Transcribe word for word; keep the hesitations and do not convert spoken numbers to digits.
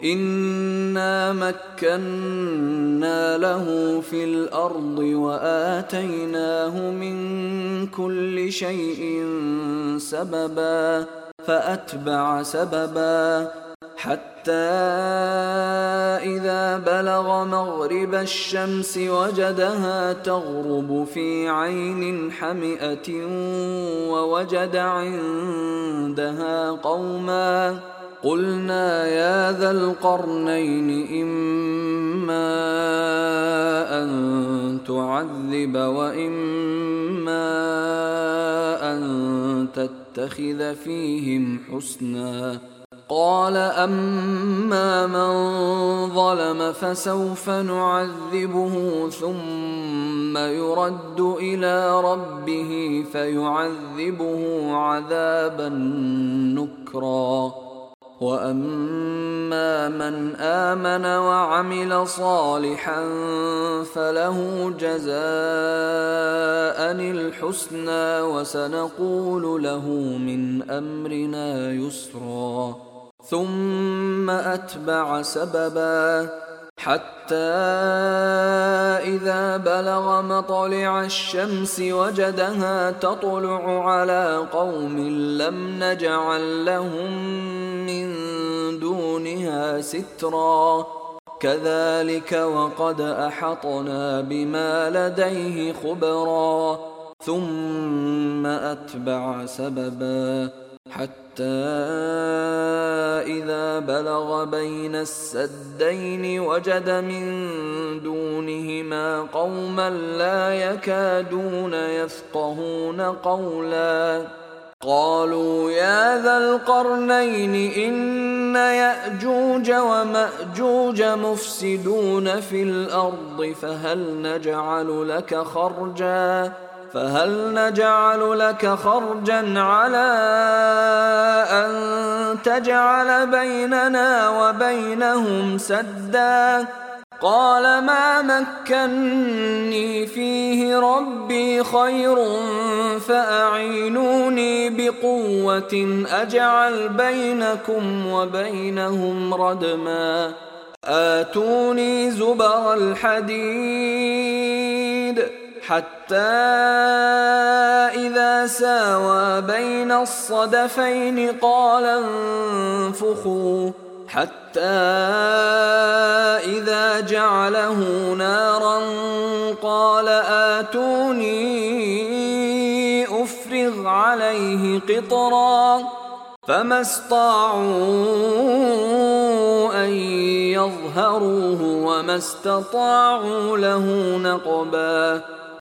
إنا مكنا له في الأرض وآتيناه من كل شيء سببا فأتبع سببا حتى إذا بلغ مغرب الشمس وجدها تغرب في عين حمئة ووجد عندها قوما قلنا يا ذا القرنين إما أن تعذب وإما أن تتخذ فيهم حسنا قال أما من ظلم فسوف نعذبه ثم يرد إلى ربه فيعذبه عذابا نكرا وأما من آمن وعمل صالحا فله جزاء الحسنى وسنقول له من أمرنا يسرا ثم أتبع سببا حتى إذا بلغ مطلع الشمس وجدها تطلع على قوم لم نجعل لهم من دونها سترا كذلك وقد أحطنا بما لديه خبرا ثم أتبع سببا حتى إذا بلغ بين السدين وجد من دونهما قوما لا يكادون يفقهون قولا قالوا يا ذا القرنين إن يأجوج ومأجوج مفسدون في الأرض فهل نجعل لك خرجا فهل نجعل لك خرجا على أن تجعل بيننا وبينهم سدا قال ما مكني فيه ربي خير فأعينوني بقوة أجعل بينكم وبينهم ردما آتوني زبر الحديد حتى إذا ساوى بين الصدفين قال انفخوا حتى إذا جعله نارا قال آتوني أفرغ عليه قطرا فما استطاعوا أن يظهروه وما استطاعوا له نقبا